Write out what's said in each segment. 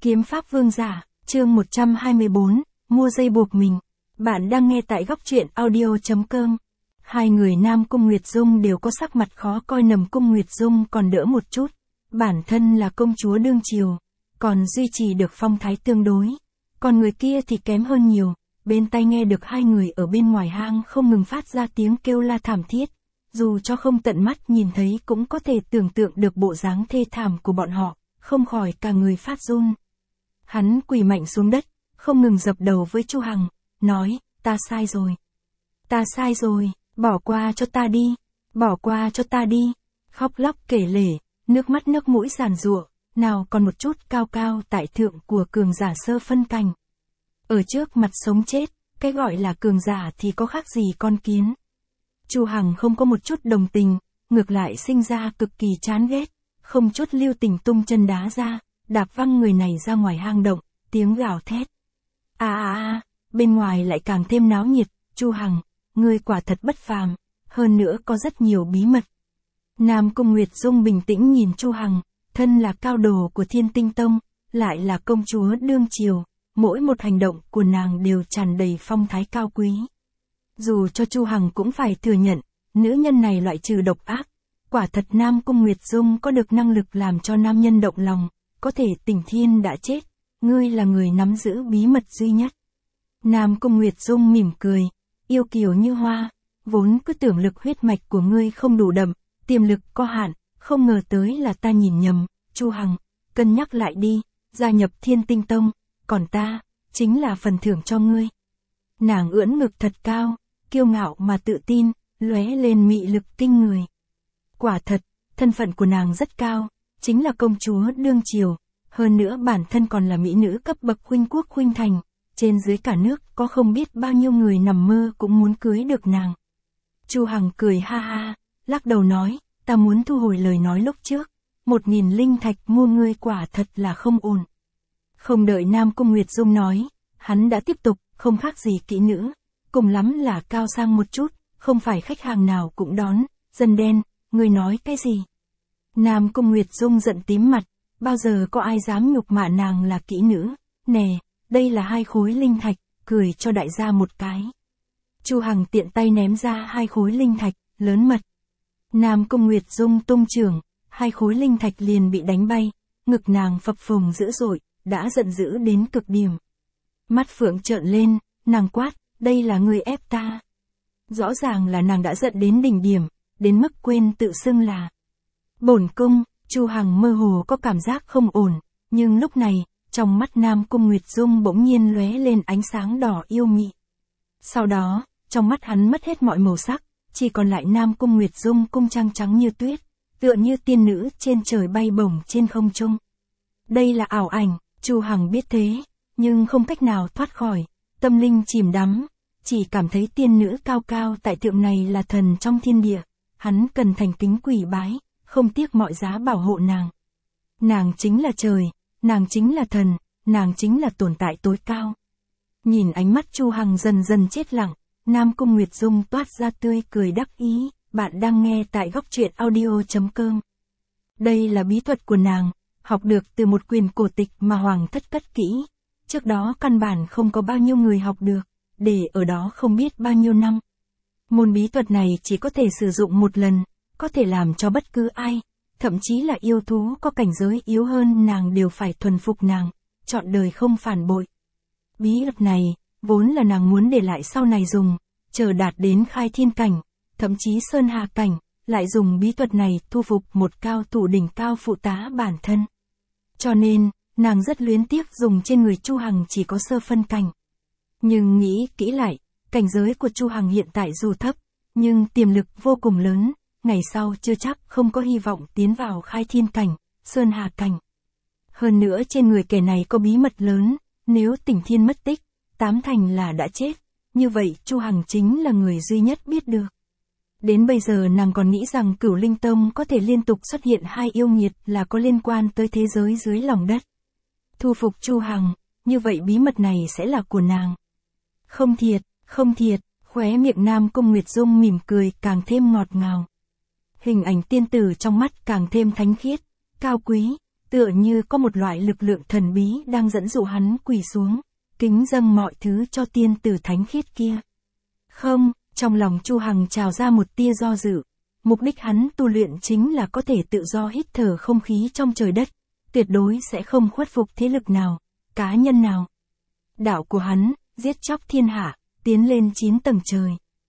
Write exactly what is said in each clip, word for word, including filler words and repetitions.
Kiếm pháp vương giả, chương một trăm hai mươi bốn, mua dây buộc mình. Bạn đang nghe tại góc truyện audio chấm com. Hai người Nam Cung Nguyệt Dung đều có sắc mặt khó coi, Nầm Cung Nguyệt Dung còn đỡ một chút. Bản thân là công chúa đương triều, còn duy trì được phong thái tương đối. Còn người kia thì kém hơn nhiều, bên tai nghe được hai người ở bên ngoài hang không ngừng phát ra tiếng kêu la thảm thiết. Dù cho không tận mắt nhìn thấy cũng có thể tưởng tượng được bộ dáng thê thảm của bọn họ, không khỏi cả người phát run. Hắn quỳ mạnh xuống đất, không ngừng dập đầu với Chu Hằng, nói, ta sai rồi. Ta sai rồi, bỏ qua cho ta đi, bỏ qua cho ta đi. Khóc lóc kể lể, nước mắt nước mũi giàn giụa, nào còn một chút cao cao tại thượng của cường giả sơ phân cảnh. Ở trước mặt sống chết, cái gọi là cường giả thì có khác gì con kiến. Chu Hằng không có một chút đồng tình, ngược lại sinh ra cực kỳ chán ghét, không chút lưu tình tung chân đá ra, đạp văng người này ra ngoài hang động, tiếng gào thét. A a a, bên ngoài lại càng thêm náo nhiệt, Chu Hằng, ngươi quả thật bất phàm, hơn nữa có rất nhiều bí mật. Nam Cung Nguyệt Dung bình tĩnh nhìn Chu Hằng, thân là cao đồ của Thiên Tinh Tông, lại là công chúa đương triều, mỗi một hành động của nàng đều tràn đầy phong thái cao quý. Dù cho Chu Hằng cũng phải thừa nhận, nữ nhân này loại trừ độc ác, quả thật Nam Cung Nguyệt Dung có được năng lực làm cho nam nhân động lòng, có thể Tỉnh Thiên đã chết, ngươi là người nắm giữ bí mật duy nhất. Nam Cung Nguyệt Dung mỉm cười, yêu kiều như hoa, vốn cứ tưởng lực huyết mạch của ngươi không đủ đậm, tiềm lực có hạn, không ngờ tới là ta nhìn nhầm, Chu Hằng, cân nhắc lại đi, gia nhập Thiên Tinh Tông, còn ta, chính là phần thưởng cho ngươi. Nàng ưỡn ngực thật cao, kiêu ngạo mà tự tin, lóe lên mị lực kinh người. Quả thật, thân phận của nàng rất cao, chính là công chúa đương triều, hơn nữa bản thân còn là mỹ nữ cấp bậc khuynh quốc khuynh thành, trên dưới cả nước có không biết bao nhiêu người nằm mơ cũng muốn cưới được nàng. Chu Hằng cười ha ha, lắc đầu nói, ta muốn thu hồi lời nói lúc trước, một nghìn linh thạch mua ngươi quả thật là không ổn. Không đợi Nam Cung Nguyệt Dung nói, hắn đã tiếp tục, không khác gì kỹ nữ, cùng lắm là cao sang một chút, không phải khách hàng nào cũng đón, dân đen, ngươi nói cái gì? Nam Cung Nguyệt Dung giận tím mặt, bao giờ có ai dám nhục mạ nàng là kỹ nữ, nè, đây là hai khối linh thạch, cười cho đại gia một cái. Chu Hằng tiện tay ném ra hai khối linh thạch, lớn mật. Nam Cung Nguyệt Dung tung chưởng, hai khối linh thạch liền bị đánh bay, ngực nàng phập phồng dữ dội, đã giận dữ đến cực điểm. Mắt phượng trợn lên, nàng quát, đây là ngươi ép ta. Rõ ràng là nàng đã giận đến đỉnh điểm, đến mức quên tự xưng là bổn cung. Chu Hằng mơ hồ có cảm giác không ổn, nhưng lúc này, trong mắt Nam Cung Nguyệt Dung bỗng nhiên lóe lên ánh sáng đỏ yêu mị. Sau đó, trong mắt hắn mất hết mọi màu sắc, chỉ còn lại Nam Cung Nguyệt Dung cung trang trắng như tuyết, tựa như tiên nữ trên trời bay bổng trên không trung. Đây là ảo ảnh, Chu Hằng biết thế, nhưng không cách nào thoát khỏi, tâm linh chìm đắm, chỉ cảm thấy tiên nữ cao cao tại thượng này là thần trong thiên địa, hắn cần thành kính quỳ bái, không tiếc mọi giá bảo hộ nàng. Nàng chính là trời, nàng chính là thần, nàng chính là tồn tại tối cao. Nhìn ánh mắt Chu Hằng dần dần chết lặng, Nam Cung Nguyệt Dung toát ra tươi cười đắc ý, bạn đang nghe tại góc truyện audio chấm com. Đây là bí thuật của nàng, học được từ một quyền cổ tịch mà hoàng thất cất kỹ. Trước đó căn bản không có bao nhiêu người học được, để ở đó không biết bao nhiêu năm. Môn bí thuật này chỉ có thể sử dụng một lần, có thể làm cho bất cứ ai, thậm chí là yêu thú có cảnh giới yếu hơn nàng đều phải thuần phục nàng, trọn đời không phản bội. Bí thuật này, vốn là nàng muốn để lại sau này dùng, chờ đạt đến khai thiên cảnh, thậm chí sơn hà cảnh, lại dùng bí thuật này thu phục một cao thủ đỉnh cao phụ tá bản thân. Cho nên, nàng rất luyến tiếc dùng trên người Chu Hằng chỉ có sơ phân cảnh. Nhưng nghĩ kỹ lại, cảnh giới của Chu Hằng hiện tại dù thấp, nhưng tiềm lực vô cùng lớn, ngày sau chưa chắc không có hy vọng tiến vào khai thiên cảnh, sơn hà cảnh. Hơn nữa trên người kẻ này có bí mật lớn, nếu Tỉnh Thiên mất tích, tám thành là đã chết, như vậy Chu Hằng chính là người duy nhất biết được. Đến bây giờ nàng còn nghĩ rằng Cửu Linh Tông có thể liên tục xuất hiện hai yêu nghiệt là có liên quan tới thế giới dưới lòng đất. Thu phục Chu Hằng, như vậy bí mật này sẽ là của nàng. Không thiệt, không thiệt, khóe miệng Nam Cung Nguyệt Dung mỉm cười càng thêm ngọt ngào. Hình ảnh tiên tử trong mắt càng thêm thánh khiết, cao quý, tựa như có một loại lực lượng thần bí đang dẫn dụ hắn quỳ xuống, kính dâng mọi thứ cho tiên tử thánh khiết kia. Không, trong lòng Chu Hằng trào ra một tia do dự. Mục đích hắn tu luyện chính là có thể tự do hít thở không khí trong trời đất, tuyệt đối sẽ không khuất phục thế lực nào, cá nhân nào. Đạo của hắn, giết chóc thiên hạ, tiến lên chín tầng trời.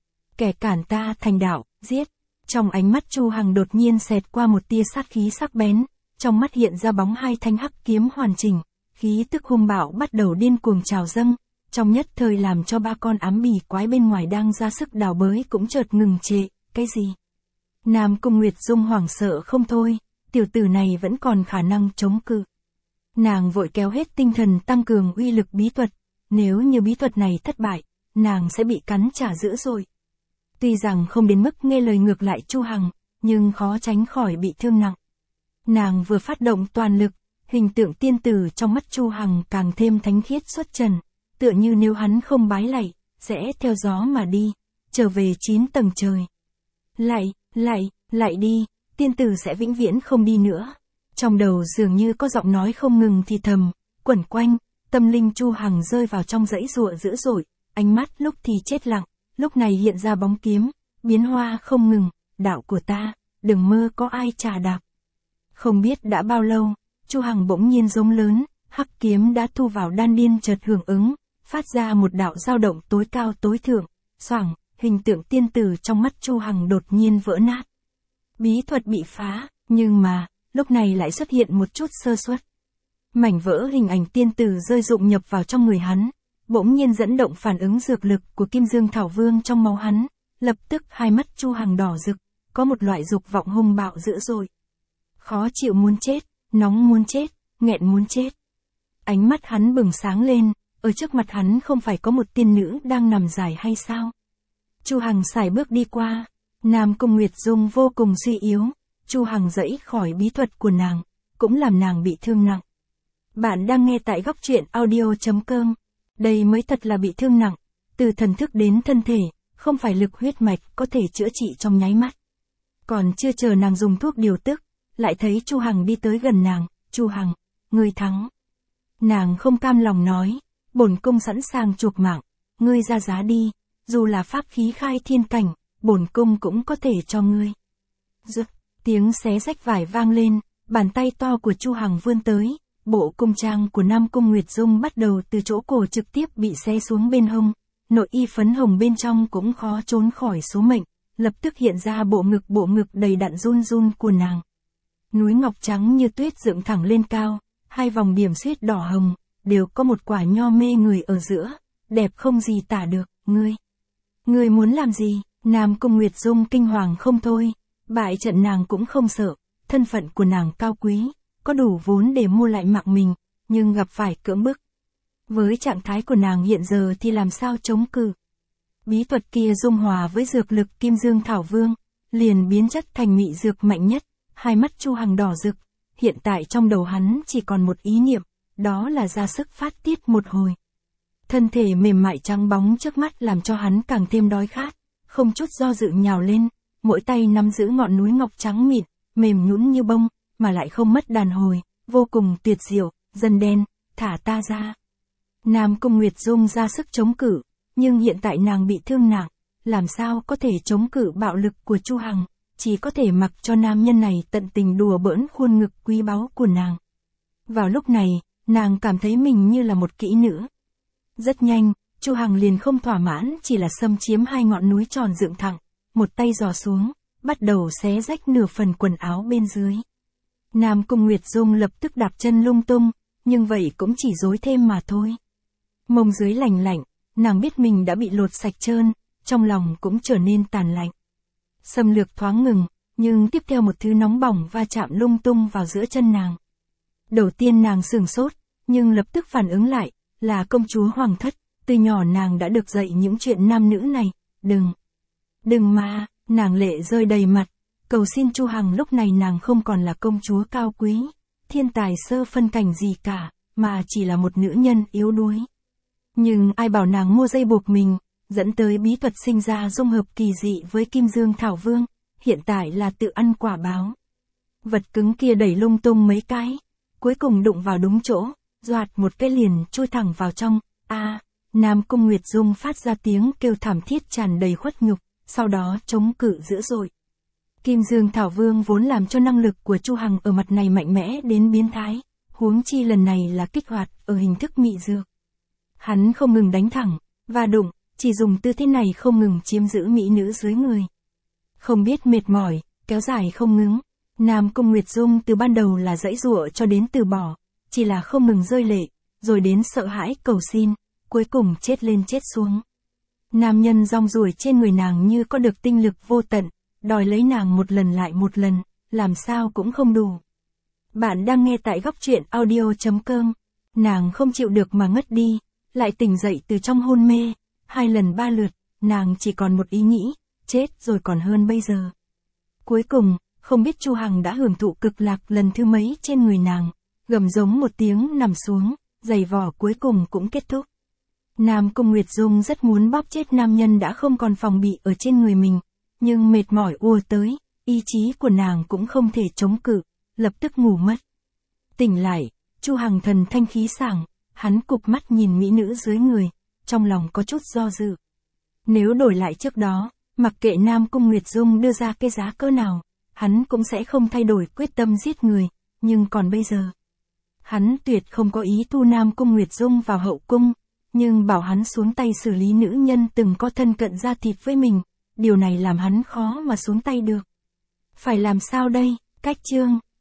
Kẻ cản ta thành đạo, giết. Trong ánh mắt Chu Hằng đột nhiên xẹt qua một tia sát khí sắc bén, trong mắt hiện ra bóng hai thanh hắc kiếm hoàn chỉnh, khí tức hung bạo bắt đầu điên cuồng trào dâng, trong nhất thời làm cho ba con ám bì quái bên ngoài đang ra sức đào bới cũng chợt ngừng trệ. Cái gì? Nam Cung Nguyệt Dung hoảng sợ không thôi, tiểu tử này vẫn còn khả năng chống cự. Nàng vội kéo hết tinh thần tăng cường uy lực bí thuật, nếu như bí thuật này thất bại, nàng sẽ bị cắn trả dữ rồi. Tuy rằng không đến mức nghe lời ngược lại Chu Hằng, nhưng khó tránh khỏi bị thương nặng. Nàng vừa phát động toàn lực, hình tượng tiên tử trong mắt Chu Hằng càng thêm thánh khiết xuất trần, tựa như nếu hắn không bái lạy, sẽ theo gió mà đi, trở về chín tầng trời. Lạy, lạy, lạy đi, tiên tử sẽ vĩnh viễn không đi nữa. Trong đầu dường như có giọng nói không ngừng thì thầm, quẩn quanh, tâm linh Chu Hằng rơi vào trong dãy giụa dữ dội, ánh mắt lúc thì chết lặng, lúc này hiện ra bóng kiếm, biến hoa không ngừng, đạo của ta, đừng mơ có ai trà đạp. Không biết đã bao lâu, Chu Hằng bỗng nhiên giống lớn, hắc kiếm đã thu vào đan điên chợt hưởng ứng, phát ra một đạo dao động tối cao tối thượng, xoảng, hình tượng tiên tử trong mắt Chu Hằng đột nhiên vỡ nát. Bí thuật bị phá, nhưng mà, lúc này lại xuất hiện một chút sơ suất. Mảnh vỡ hình ảnh tiên tử rơi rụng nhập vào trong người hắn, bỗng nhiên dẫn động phản ứng dược lực của Kim Dương Thảo Vương trong máu hắn, lập tức hai mắt Chu Hằng đỏ rực, có một loại dục vọng hung bạo dữ dội. Khó chịu muốn chết, nóng muốn chết, nghẹn muốn chết. Ánh mắt hắn bừng sáng lên, ở trước mặt hắn không phải có một tiên nữ đang nằm dài hay sao? Chu Hằng sải bước đi qua, Nam Cung Nguyệt Dung vô cùng suy yếu, Chu Hằng dẫy khỏi bí thuật của nàng, cũng làm nàng bị thương nặng. Bạn đang nghe tại góc truyện audio chấm com. Đây mới thật là bị thương nặng, từ thần thức đến thân thể, không phải lực huyết mạch có thể chữa trị trong nháy mắt. Còn chưa chờ nàng dùng thuốc điều tức, lại thấy Chu Hằng đi tới gần nàng, Chu Hằng, ngươi thắng. Nàng không cam lòng nói, bổn cung sẵn sàng chuộc mạng, ngươi ra giá đi, dù là pháp khí khai thiên cảnh, bổn cung cũng có thể cho ngươi. Rực, tiếng xé rách vải vang lên, bàn tay to của Chu Hằng vươn tới, bộ cung trang của Nam Cung Nguyệt Dung bắt đầu từ chỗ cổ trực tiếp bị xé xuống bên hông, nội y phấn hồng bên trong cũng khó trốn khỏi số mệnh, lập tức hiện ra bộ ngực bộ ngực đầy đặn run run của nàng. Núi ngọc trắng như tuyết dựng thẳng lên cao, hai vòng điểm xuyết đỏ hồng, đều có một quả nho mê người ở giữa, đẹp không gì tả được, ngươi. Ngươi muốn làm gì? Nam Cung Nguyệt Dung kinh hoàng không thôi, bại trận nàng cũng không sợ, thân phận của nàng cao quý, có đủ vốn để mua lại mạng mình, nhưng gặp phải cưỡng bức. Với trạng thái của nàng hiện giờ thì làm sao chống cự? Bí thuật kia dung hòa với dược lực Kim Dương Thảo Vương, liền biến chất thành mị dược mạnh nhất, hai mắt Chu Hằng đỏ rực, hiện tại trong đầu hắn chỉ còn một ý niệm, đó là ra sức phát tiết một hồi. Thân thể mềm mại trắng bóng trước mắt làm cho hắn càng thêm đói khát, không chút do dự nhào lên, mỗi tay nắm giữ ngọn núi ngọc trắng mịn, mềm nhũn như bông, mà lại không mất đàn hồi, vô cùng tuyệt diệu, dần đen, thả ta ra. Nam Cung Nguyệt Dung ra sức chống cự, nhưng hiện tại nàng bị thương nặng, làm sao có thể chống cự bạo lực của Chu Hằng, chỉ có thể mặc cho nam nhân này tận tình đùa bỡn khuôn ngực quý báu của nàng. Vào lúc này, nàng cảm thấy mình như là một kỹ nữ. Rất nhanh, Chu Hằng liền không thỏa mãn chỉ là xâm chiếm hai ngọn núi tròn dựng thẳng, một tay giò xuống, bắt đầu xé rách nửa phần quần áo bên dưới. Nam Cung Nguyệt Dung lập tức đạp chân lung tung, nhưng vậy cũng chỉ rối thêm mà thôi. Mông dưới lạnh lạnh, nàng biết mình đã bị lột sạch trơn, trong lòng cũng trở nên tàn lạnh. Xâm lược thoáng ngừng, nhưng tiếp theo một thứ nóng bỏng va chạm lung tung vào giữa chân nàng. Đầu tiên nàng sửng sốt, nhưng lập tức phản ứng lại, là công chúa hoàng thất, từ nhỏ nàng đã được dạy những chuyện nam nữ này, đừng. Đừng mà, nàng lệ rơi đầy mặt, cầu xin Chu Hằng lúc này nàng không còn là công chúa cao quý, thiên tài sơ phân cảnh gì cả, mà chỉ là một nữ nhân yếu đuối. Nhưng ai bảo nàng mua dây buộc mình, dẫn tới bí thuật sinh ra dung hợp kỳ dị với Kim Dương Thảo Vương, hiện tại là tự ăn quả báo. Vật cứng kia đẩy lung tung mấy cái, cuối cùng đụng vào đúng chỗ, doạt một cái liền chui thẳng vào trong. A, Nam Cung Nguyệt Dung phát ra tiếng kêu thảm thiết tràn đầy khuất nhục, sau đó chống cự dữ dội. Kim Dương Thảo Vương vốn làm cho năng lực của Chu Hằng ở mặt này mạnh mẽ đến biến thái, huống chi lần này là kích hoạt ở hình thức mị dược. Hắn không ngừng đánh thẳng, và đụng, chỉ dùng tư thế này không ngừng chiếm giữ mỹ nữ dưới người. Không biết mệt mỏi, kéo dài không ngừng. Nam Cung Nguyệt Dung từ ban đầu là dãy dụa cho đến từ bỏ, chỉ là không ngừng rơi lệ, rồi đến sợ hãi cầu xin, cuối cùng chết lên chết xuống. Nam nhân rong ruổi trên người nàng như có được tinh lực vô tận, đòi lấy nàng một lần lại một lần, làm sao cũng không đủ. Bạn đang nghe tại góc truyện audio chấm com. Nàng không chịu được mà ngất đi, lại tỉnh dậy từ trong hôn mê, hai lần ba lượt, nàng chỉ còn một ý nghĩ, chết rồi còn hơn bây giờ. Cuối cùng, không biết Chu Hằng đã hưởng thụ cực lạc lần thứ mấy trên người nàng, gầm giống một tiếng nằm xuống, giày vò cuối cùng cũng kết thúc. Nam Cung Nguyệt Dung rất muốn bóp chết nam nhân đã không còn phòng bị ở trên người mình, nhưng mệt mỏi ùa tới, ý chí của nàng cũng không thể chống cự, lập tức ngủ mất. Tỉnh lại, Chu Hằng thần thanh khí sảng, hắn cụp mắt nhìn mỹ nữ dưới người, trong lòng có chút do dự. Nếu đổi lại trước đó, mặc kệ Nam Cung Nguyệt Dung đưa ra cái giá cỡ nào, hắn cũng sẽ không thay đổi quyết tâm giết người, nhưng còn bây giờ, hắn tuyệt không có ý thu Nam Cung Nguyệt Dung vào hậu cung, nhưng bảo hắn xuống tay xử lý nữ nhân từng có thân cận da thịt với mình, điều này làm hắn khó mà xuống tay được. Phải làm sao đây? Cách chương